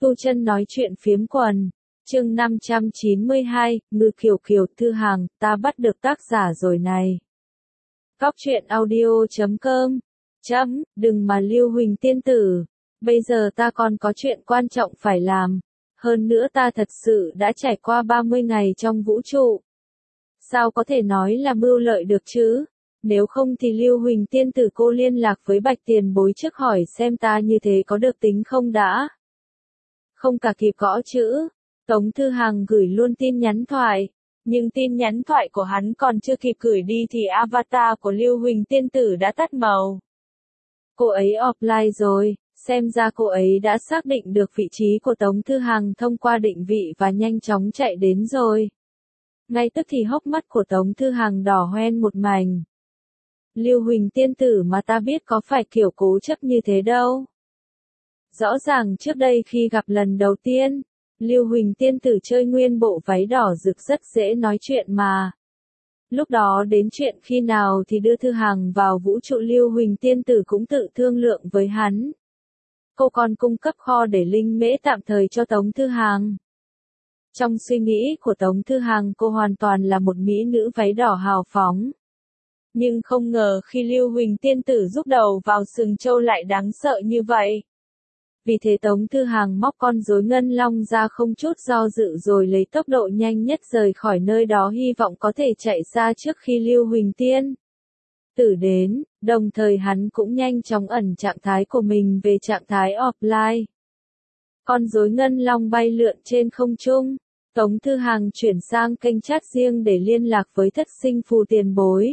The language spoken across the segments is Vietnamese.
Tu Chân nói chuyện phiếm quần, chương 592, Ngư Kiều Kiều thư hàng, ta bắt được tác giả rồi này. Góc truyện audio.com, đừng mà Lưu Huỳnh tiên tử, bây giờ ta còn có chuyện quan trọng phải làm, hơn nữa ta thật sự đã trải qua 30 ngày trong vũ trụ. Sao có thể nói là mưu lợi được chứ? Nếu không thì Lưu Huỳnh tiên tử cô liên lạc với Bạch tiền bối trước hỏi xem ta như thế có được tính không đã. Không cả kịp gõ chữ, Tống Thư Hằng gửi luôn tin nhắn thoại, nhưng tin nhắn thoại của hắn còn chưa kịp gửi đi thì avatar của Lưu Huỳnh tiên tử đã tắt màu. Cô ấy offline rồi, xem ra cô ấy đã xác định được vị trí của Tống Thư Hằng thông qua định vị và nhanh chóng chạy đến rồi. Ngay tức thì hốc mắt của Tống Thư Hằng đỏ hoe một mảnh. Lưu Huỳnh tiên tử mà ta biết có phải kiểu cố chấp như thế đâu. Rõ ràng trước đây khi gặp lần đầu tiên, Lưu Huỳnh tiên tử chơi nguyên bộ váy đỏ rực rất dễ nói chuyện mà. Lúc đó đến chuyện khi nào thì đưa Thư Hằng vào vũ trụ Lưu Huỳnh tiên tử cũng tự thương lượng với hắn. Cô còn cung cấp kho để linh mễ tạm thời cho Tống Thư Hằng. Trong suy nghĩ của Tống Thư Hằng cô hoàn toàn là một mỹ nữ váy đỏ hào phóng. Nhưng không ngờ khi Lưu Huỳnh tiên tử rúc đầu vào sừng trâu lại đáng sợ như vậy. Vì thế Tống Thư Hằng móc con rối ngân long ra không chút do dự rồi lấy tốc độ nhanh nhất rời khỏi nơi đó hy vọng có thể chạy ra trước khi Lưu Huỳnh tiên tử đến, đồng thời hắn cũng nhanh chóng ẩn trạng thái của mình về trạng thái offline. Con rối ngân long bay lượn trên không trung, Tống Thư Hằng chuyển sang kênh chat riêng để liên lạc với Thất Sinh Phù tiền bối.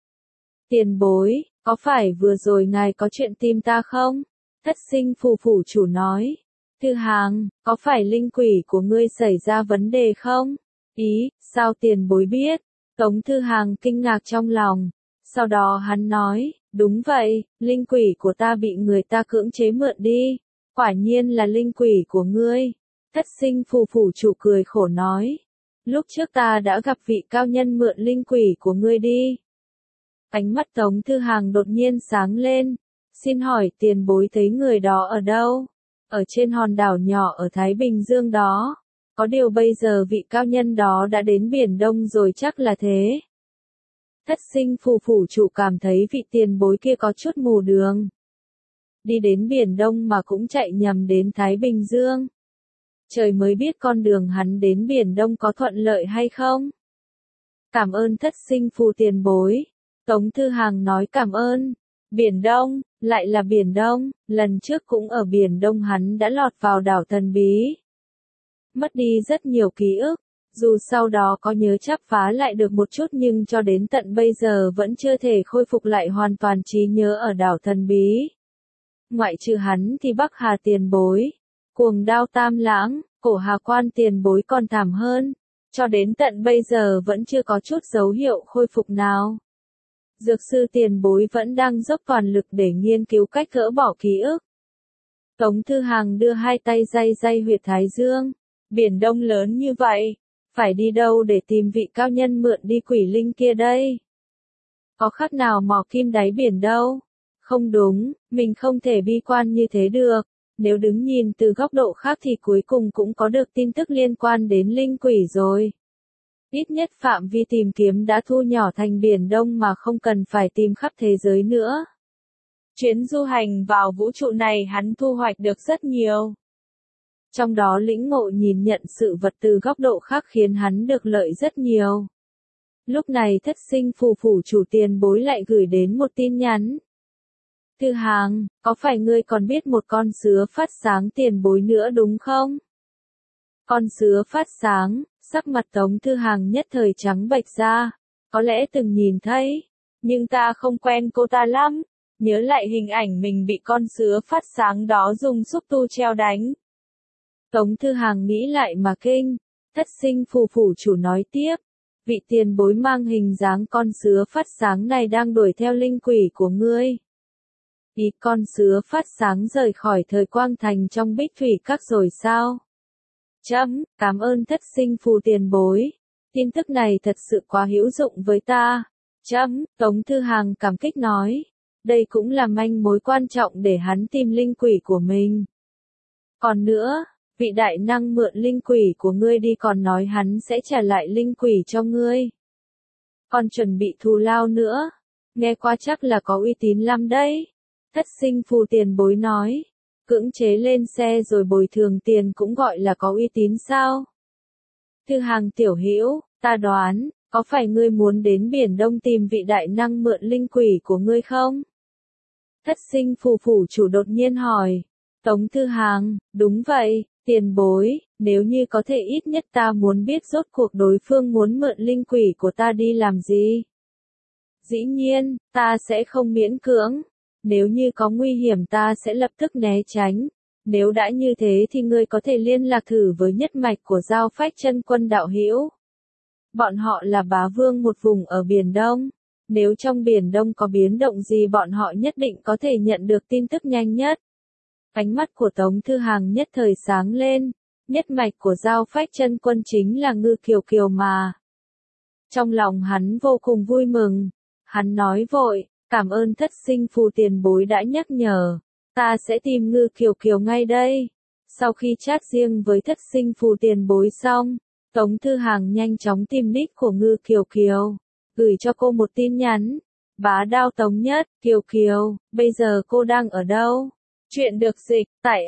Tiền bối, có phải vừa rồi ngài có chuyện tìm ta không? Thất Sinh Phù phủ chủ nói. Thư Hằng, có phải linh quỷ của ngươi xảy ra vấn đề không? Ý, sao tiền bối biết? Tống Thư Hằng kinh ngạc trong lòng. Sau đó hắn nói, đúng vậy, linh quỷ của ta bị người ta cưỡng chế mượn đi. Quả nhiên là linh quỷ của ngươi. Thất Sinh Phù phủ chủ cười khổ nói. Lúc trước ta đã gặp vị cao nhân mượn linh quỷ của ngươi đi. Ánh mắt Tống Thư Hằng đột nhiên sáng lên. Xin hỏi tiền bối thấy người đó ở đâu? Ở trên hòn đảo nhỏ ở Thái Bình Dương đó. Có điều bây giờ vị cao nhân đó đã đến Biển Đông rồi chắc là thế. Thất Sinh Phù phủ chủ cảm thấy vị tiền bối kia có chút mù đường. Đi đến Biển Đông mà cũng chạy nhầm đến Thái Bình Dương. Trời mới biết con đường hắn đến Biển Đông có thuận lợi hay không? Cảm ơn Thất Sinh Phù tiền bối. Tống Thư Hằng nói cảm ơn. Biển Đông, lại là Biển Đông, lần trước cũng ở Biển Đông hắn đã lọt vào đảo thần bí. Mất đi rất nhiều ký ức, dù sau đó có nhớ chắp vá lại được một chút nhưng cho đến tận bây giờ vẫn chưa thể khôi phục lại hoàn toàn trí nhớ ở đảo thần bí. Ngoại trừ hắn thì Bắc Hà tiền bối, Cuồng Đao Tam Lãng, Cổ Hà Quan tiền bối còn thảm hơn, cho đến tận bây giờ vẫn chưa có chút dấu hiệu khôi phục nào. Dược sư tiền bối vẫn đang dốc toàn lực để nghiên cứu cách gỡ bỏ ký ức. Tống Thư Hằng đưa hai tay day huyệt thái dương. Biển Đông lớn như vậy, phải đi đâu để tìm vị cao nhân mượn đi quỷ linh kia đây? Có khác nào mò kim đáy biển đâu? Không đúng, mình không thể bi quan như thế được. Nếu đứng nhìn từ góc độ khác thì cuối cùng cũng có được tin tức liên quan đến linh quỷ rồi. Ít nhất phạm vi tìm kiếm đã thu nhỏ thành Biển Đông mà không cần phải tìm khắp thế giới nữa. Chuyến du hành vào vũ trụ này hắn thu hoạch được rất nhiều. Trong đó lĩnh ngộ nhìn nhận sự vật từ góc độ khác khiến hắn được lợi rất nhiều. Lúc này Thất Sinh Phù phủ chủ tiền bối lại gửi đến một tin nhắn. Thư Hằng, có phải ngươi còn biết một con sứa phát sáng tiền bối nữa đúng không? Con sứa phát sáng, sắc mặt Tống Thư Hằng nhất thời trắng bệch ra. Có lẽ từng nhìn thấy, nhưng ta không quen cô ta lắm. Nhớ lại hình ảnh mình bị con sứa phát sáng đó dùng xúc tu treo đánh. Tống Thư Hằng nghĩ lại mà kinh. Thất Sinh Phù phủ chủ nói tiếp. Vị tiền bối mang hình dáng con sứa phát sáng này đang đuổi theo linh quỷ của ngươi. Ý con sứa phát sáng rời khỏi thời quang thành trong Bích Thủy Các rồi sao? Cảm ơn Thất Sinh Phù tiền bối. Tin tức này thật sự quá hữu dụng với ta. Tống Thư Hằng cảm kích nói. Đây cũng là manh mối quan trọng để hắn tìm linh quỷ của mình. Còn nữa, vị đại năng mượn linh quỷ của ngươi đi còn nói hắn sẽ trả lại linh quỷ cho ngươi. Còn chuẩn bị thù lao nữa. Nghe qua chắc là có uy tín lắm đấy. Thất sinh phù tiền bối nói. Cưỡng chế lên xe rồi bồi thường tiền cũng gọi là có uy tín sao? Thư Hàng tiểu hữu, ta đoán, có phải ngươi muốn đến Biển Đông tìm vị đại năng mượn linh quỷ của ngươi không? Thất sinh phù phủ chủ đột nhiên hỏi. Tống Thư Hàng, đúng vậy, tiền bối, nếu như có thể ít nhất ta muốn biết rốt cuộc đối phương muốn mượn linh quỷ của ta đi làm gì. Dĩ nhiên, ta sẽ không miễn cưỡng. Nếu như có nguy hiểm ta sẽ lập tức né tránh. Nếu đã như thế thì ngươi có thể liên lạc thử với nhất mạch của Giao Phách Chân Quân đạo hữu. Bọn họ là bá vương một vùng ở Biển Đông. Nếu trong Biển Đông có biến động gì bọn họ nhất định có thể nhận được tin tức nhanh nhất. Ánh mắt của Tống Thư Hàng nhất thời sáng lên. Nhất mạch của Giao Phách Chân Quân chính là Ngư Kiều Kiều mà. Trong lòng hắn vô cùng vui mừng. Hắn nói vội, cảm ơn thất sinh phù tiền bối đã nhắc nhở. Ta sẽ tìm Ngư Kiều Kiều ngay đây. Sau khi chat riêng với thất sinh phù tiền bối xong, Tống Thư Hàng nhanh chóng tìm nick của Ngư Kiều Kiều. Gửi cho cô một tin nhắn. Bá Đao Tống Nhất, Kiều Kiều, bây giờ cô đang ở đâu? Chuyện được dịch tại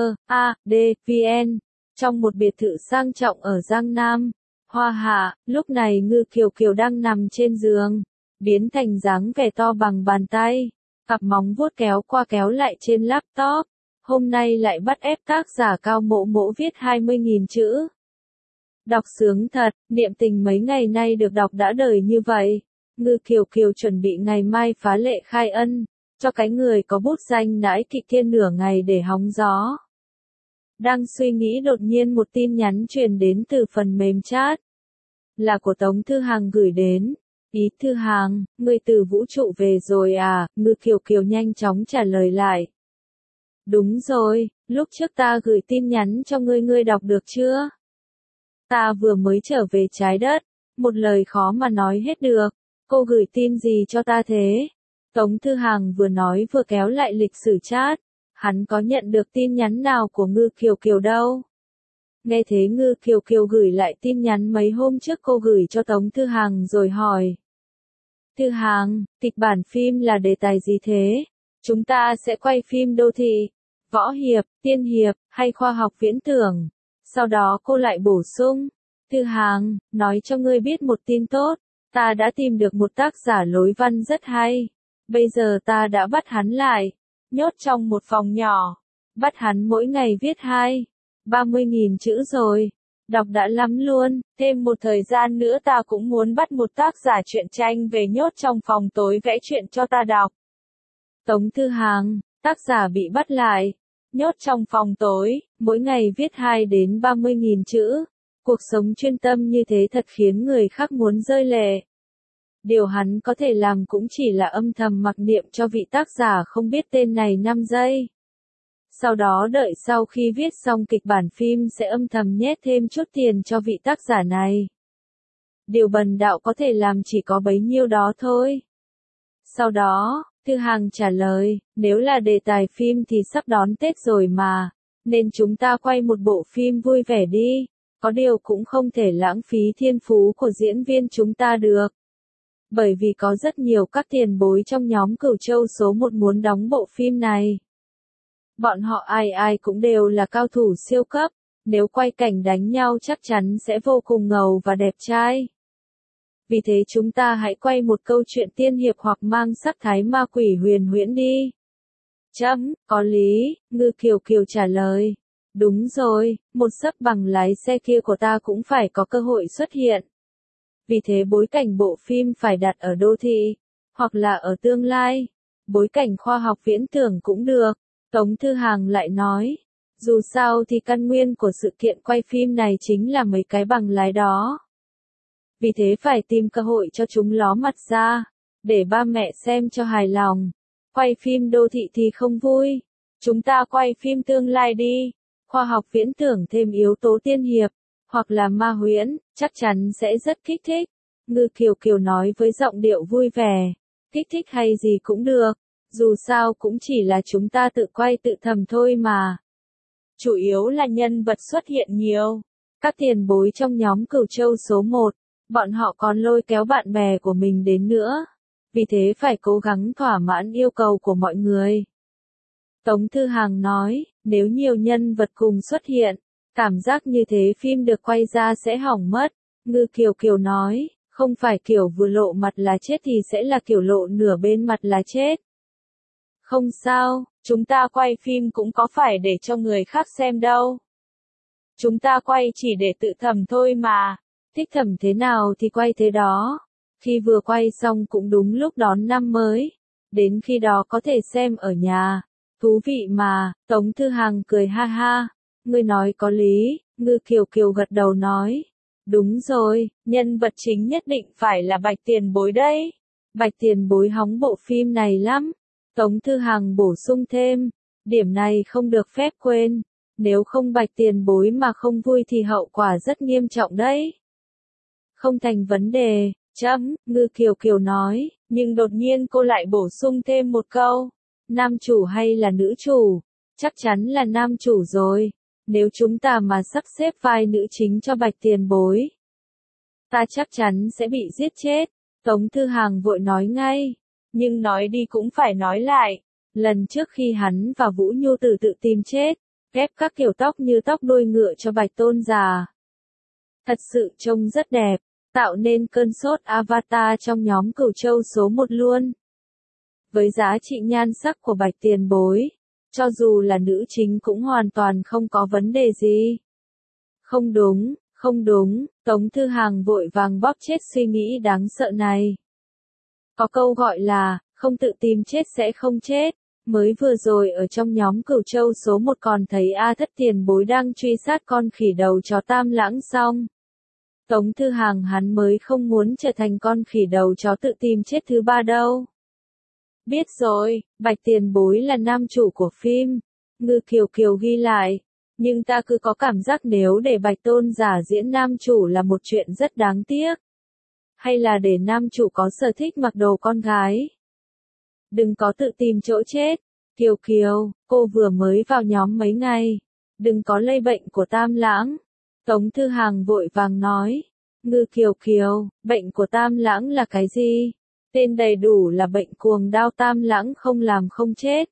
IEADVN. Trong một biệt thự sang trọng ở Giang Nam, Hoa Hạ, lúc này Ngư Kiều Kiều đang nằm trên giường, biến thành dáng vẻ to bằng bàn tay, cặp móng vuốt kéo qua kéo lại trên laptop. Hôm nay lại bắt ép tác giả Cao Mộ Mộ viết 20.000 chữ. Đọc sướng thật, niệm tình mấy ngày nay được đọc đã đời như vậy. Ngư Kiều Kiều chuẩn bị ngày mai phá lệ khai ân, cho cái người có bút danh nãi kỵ thiên nửa ngày để hóng gió. Đang suy nghĩ đột nhiên một tin nhắn truyền đến từ phần mềm chat. Là của Tống Thư Hàng gửi đến. Ý Thư Hàng, ngươi từ vũ trụ về rồi à? Ngư Kiều Kiều nhanh chóng trả lời lại. Đúng rồi, lúc trước ta gửi tin nhắn cho ngươi, ngươi đọc được chưa? Ta vừa mới trở về trái đất, một lời khó mà nói hết được. Cô gửi tin gì cho ta thế? Tống Thư Hàng vừa nói vừa kéo lại lịch sử chat. Hắn có nhận được tin nhắn nào của Ngư Kiều Kiều đâu. Nghe thế Ngư Kiều Kiều gửi lại tin nhắn mấy hôm trước cô gửi cho Tống Thư Hàng rồi hỏi. Thư Hàng, kịch bản phim là đề tài gì thế? Chúng ta sẽ quay phim đô thị, võ hiệp, tiên hiệp, hay khoa học viễn tưởng? Sau đó cô lại bổ sung. Thư Hàng, nói cho ngươi biết một tin tốt. Ta đã tìm được một tác giả lối văn rất hay. Bây giờ ta đã bắt hắn lại. Nhốt trong một phòng nhỏ. Bắt hắn mỗi ngày viết 30.000 chữ rồi. Đọc đã lắm luôn. Thêm một thời gian nữa ta cũng muốn bắt một tác giả truyện tranh về nhốt trong phòng tối vẽ truyện cho ta đọc. Tống Thư Hàng, tác giả bị bắt lại. Nhốt trong phòng tối, mỗi ngày viết 2 đến 30.000 chữ. Cuộc sống chuyên tâm như thế thật khiến người khác muốn rơi lệ. Điều hắn có thể làm cũng chỉ là âm thầm mặc niệm cho vị tác giả không biết tên này 5 giây. Sau đó đợi sau khi viết xong kịch bản phim sẽ âm thầm nhét thêm chút tiền cho vị tác giả này. Điều bần đạo có thể làm chỉ có bấy nhiêu đó thôi. Sau đó, Thư Hàng trả lời, nếu là đề tài phim thì sắp đón Tết rồi mà, nên chúng ta quay một bộ phim vui vẻ đi. Có điều cũng không thể lãng phí thiên phú của diễn viên chúng ta được. Bởi vì có rất nhiều các tiền bối trong nhóm Cửu Châu số 1 muốn đóng bộ phim này. Bọn họ ai ai cũng đều là cao thủ siêu cấp, nếu quay cảnh đánh nhau chắc chắn sẽ vô cùng ngầu và đẹp trai. Vì thế chúng ta hãy quay một câu chuyện tiên hiệp hoặc mang sắc thái ma quỷ huyền huyễn đi. Có lý, Ngư Kiều Kiều trả lời. Đúng rồi, một sấp bằng lái xe kia của ta cũng phải có cơ hội xuất hiện. Vì thế bối cảnh bộ phim phải đặt ở đô thị, hoặc là ở tương lai. Bối cảnh khoa học viễn tưởng cũng được. Tống Thư Hàng lại nói. Dù sao thì căn nguyên của sự kiện quay phim này chính là mấy cái bằng lái đó. Vì thế phải tìm cơ hội cho chúng ló mặt ra, để ba mẹ xem cho hài lòng. Quay phim đô thị thì không vui. Chúng ta quay phim tương lai đi. Khoa học viễn tưởng thêm yếu tố tiên hiệp, hoặc là ma huyễn, chắc chắn sẽ rất kích thích. Ngư Kiều Kiều nói với giọng điệu vui vẻ. Kích thích hay gì cũng được. Dù sao cũng chỉ là chúng ta tự quay tự thầm thôi mà. chủ yếu là nhân vật xuất hiện nhiều. Các tiền bối trong nhóm Cửu Châu số 1, bọn họ còn lôi kéo bạn bè của mình đến nữa. Vì thế phải cố gắng thỏa mãn yêu cầu của mọi người. Tống Thư Hàng nói, nếu nhiều nhân vật cùng xuất hiện, cảm giác như thế phim được quay ra sẽ hỏng mất. Ngư Kiều Kiều nói, không phải kiểu vừa lộ mặt là chết thì sẽ là kiểu lộ nửa bên mặt là chết. Không sao, chúng ta quay phim cũng có phải để cho người khác xem đâu. Chúng ta quay chỉ để tự thầm thôi mà, thích thầm thế nào thì quay thế đó. Khi vừa quay xong cũng đúng lúc đón năm mới, đến khi đó có thể xem ở nhà. Thú vị mà, Tống Thư Hàng cười ha ha, ngươi nói có lý, Ngư Kiều Kiều gật đầu nói. Đúng rồi, nhân vật chính nhất định phải là Bạch Tiền Bối đấy. Bạch Tiền Bối hóng bộ phim này lắm. Tống Thư Hàng bổ sung thêm, điểm này không được phép quên, nếu không Bạch Tiền Bối mà không vui thì hậu quả rất nghiêm trọng đấy. Không thành vấn đề, Ngư Kiều Kiều nói, nhưng đột nhiên cô lại bổ sung thêm một câu, nam chủ hay là nữ chủ? Chắc chắn là nam chủ rồi, nếu chúng ta mà sắp xếp vai nữ chính cho Bạch Tiền Bối, ta chắc chắn sẽ bị giết chết. Tống Thư Hàng vội nói ngay. Nhưng nói đi cũng phải nói lại, lần trước khi hắn và Vũ Nhu Tử tự tìm chết, ghép các kiểu tóc như tóc đuôi ngựa cho Bạch Tôn già. Thật sự trông rất đẹp, tạo nên cơn sốt avatar trong nhóm Cửu Châu số 1 luôn. Với giá trị nhan sắc của Bạch Tiền Bối, cho dù là nữ chính cũng hoàn toàn không có vấn đề gì. Không đúng, không đúng, Tống Thư Hàng vội vàng bóp chết suy nghĩ đáng sợ này. Có câu gọi là, không tự tìm chết sẽ không chết. Mới vừa rồi ở trong nhóm Cửu Châu số 1 còn thấy A Thất Tiền Bối đang truy sát con khỉ đầu chó Tam Lãng xong. Tống Thư Hàng hắn mới không muốn trở thành con khỉ đầu chó tự tìm chết thứ ba đâu. Biết rồi, Bạch Tiền Bối là nam chủ của phim. Ngư Kiều Kiều ghi lại. Nhưng ta cứ có cảm giác nếu để Bạch Tôn giả diễn nam chủ là một chuyện rất đáng tiếc. Hay là để nam chủ có sở thích mặc đồ con gái. Đừng có tự tìm chỗ chết. Kiều Kiều, cô vừa mới vào nhóm mấy ngày. Đừng có lây bệnh của Tam Lãng. Tống Thư Hàng vội vàng nói. Ngư Kiều Kiều, bệnh của Tam Lãng là cái gì? Tên đầy đủ là bệnh cuồng đao Tam Lãng không làm không chết.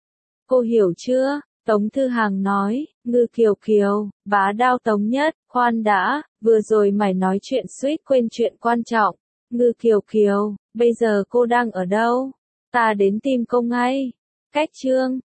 Cô hiểu chưa? Tống Thư Hàng nói, Ngư Kiều Kiều, bá đao Tống Nhất, khoan đã, vừa rồi mày nói chuyện suýt quên chuyện quan trọng. Ngư Kiều Kiều, bây giờ cô đang ở đâu? Ta đến tìm cô ngay. Cách chương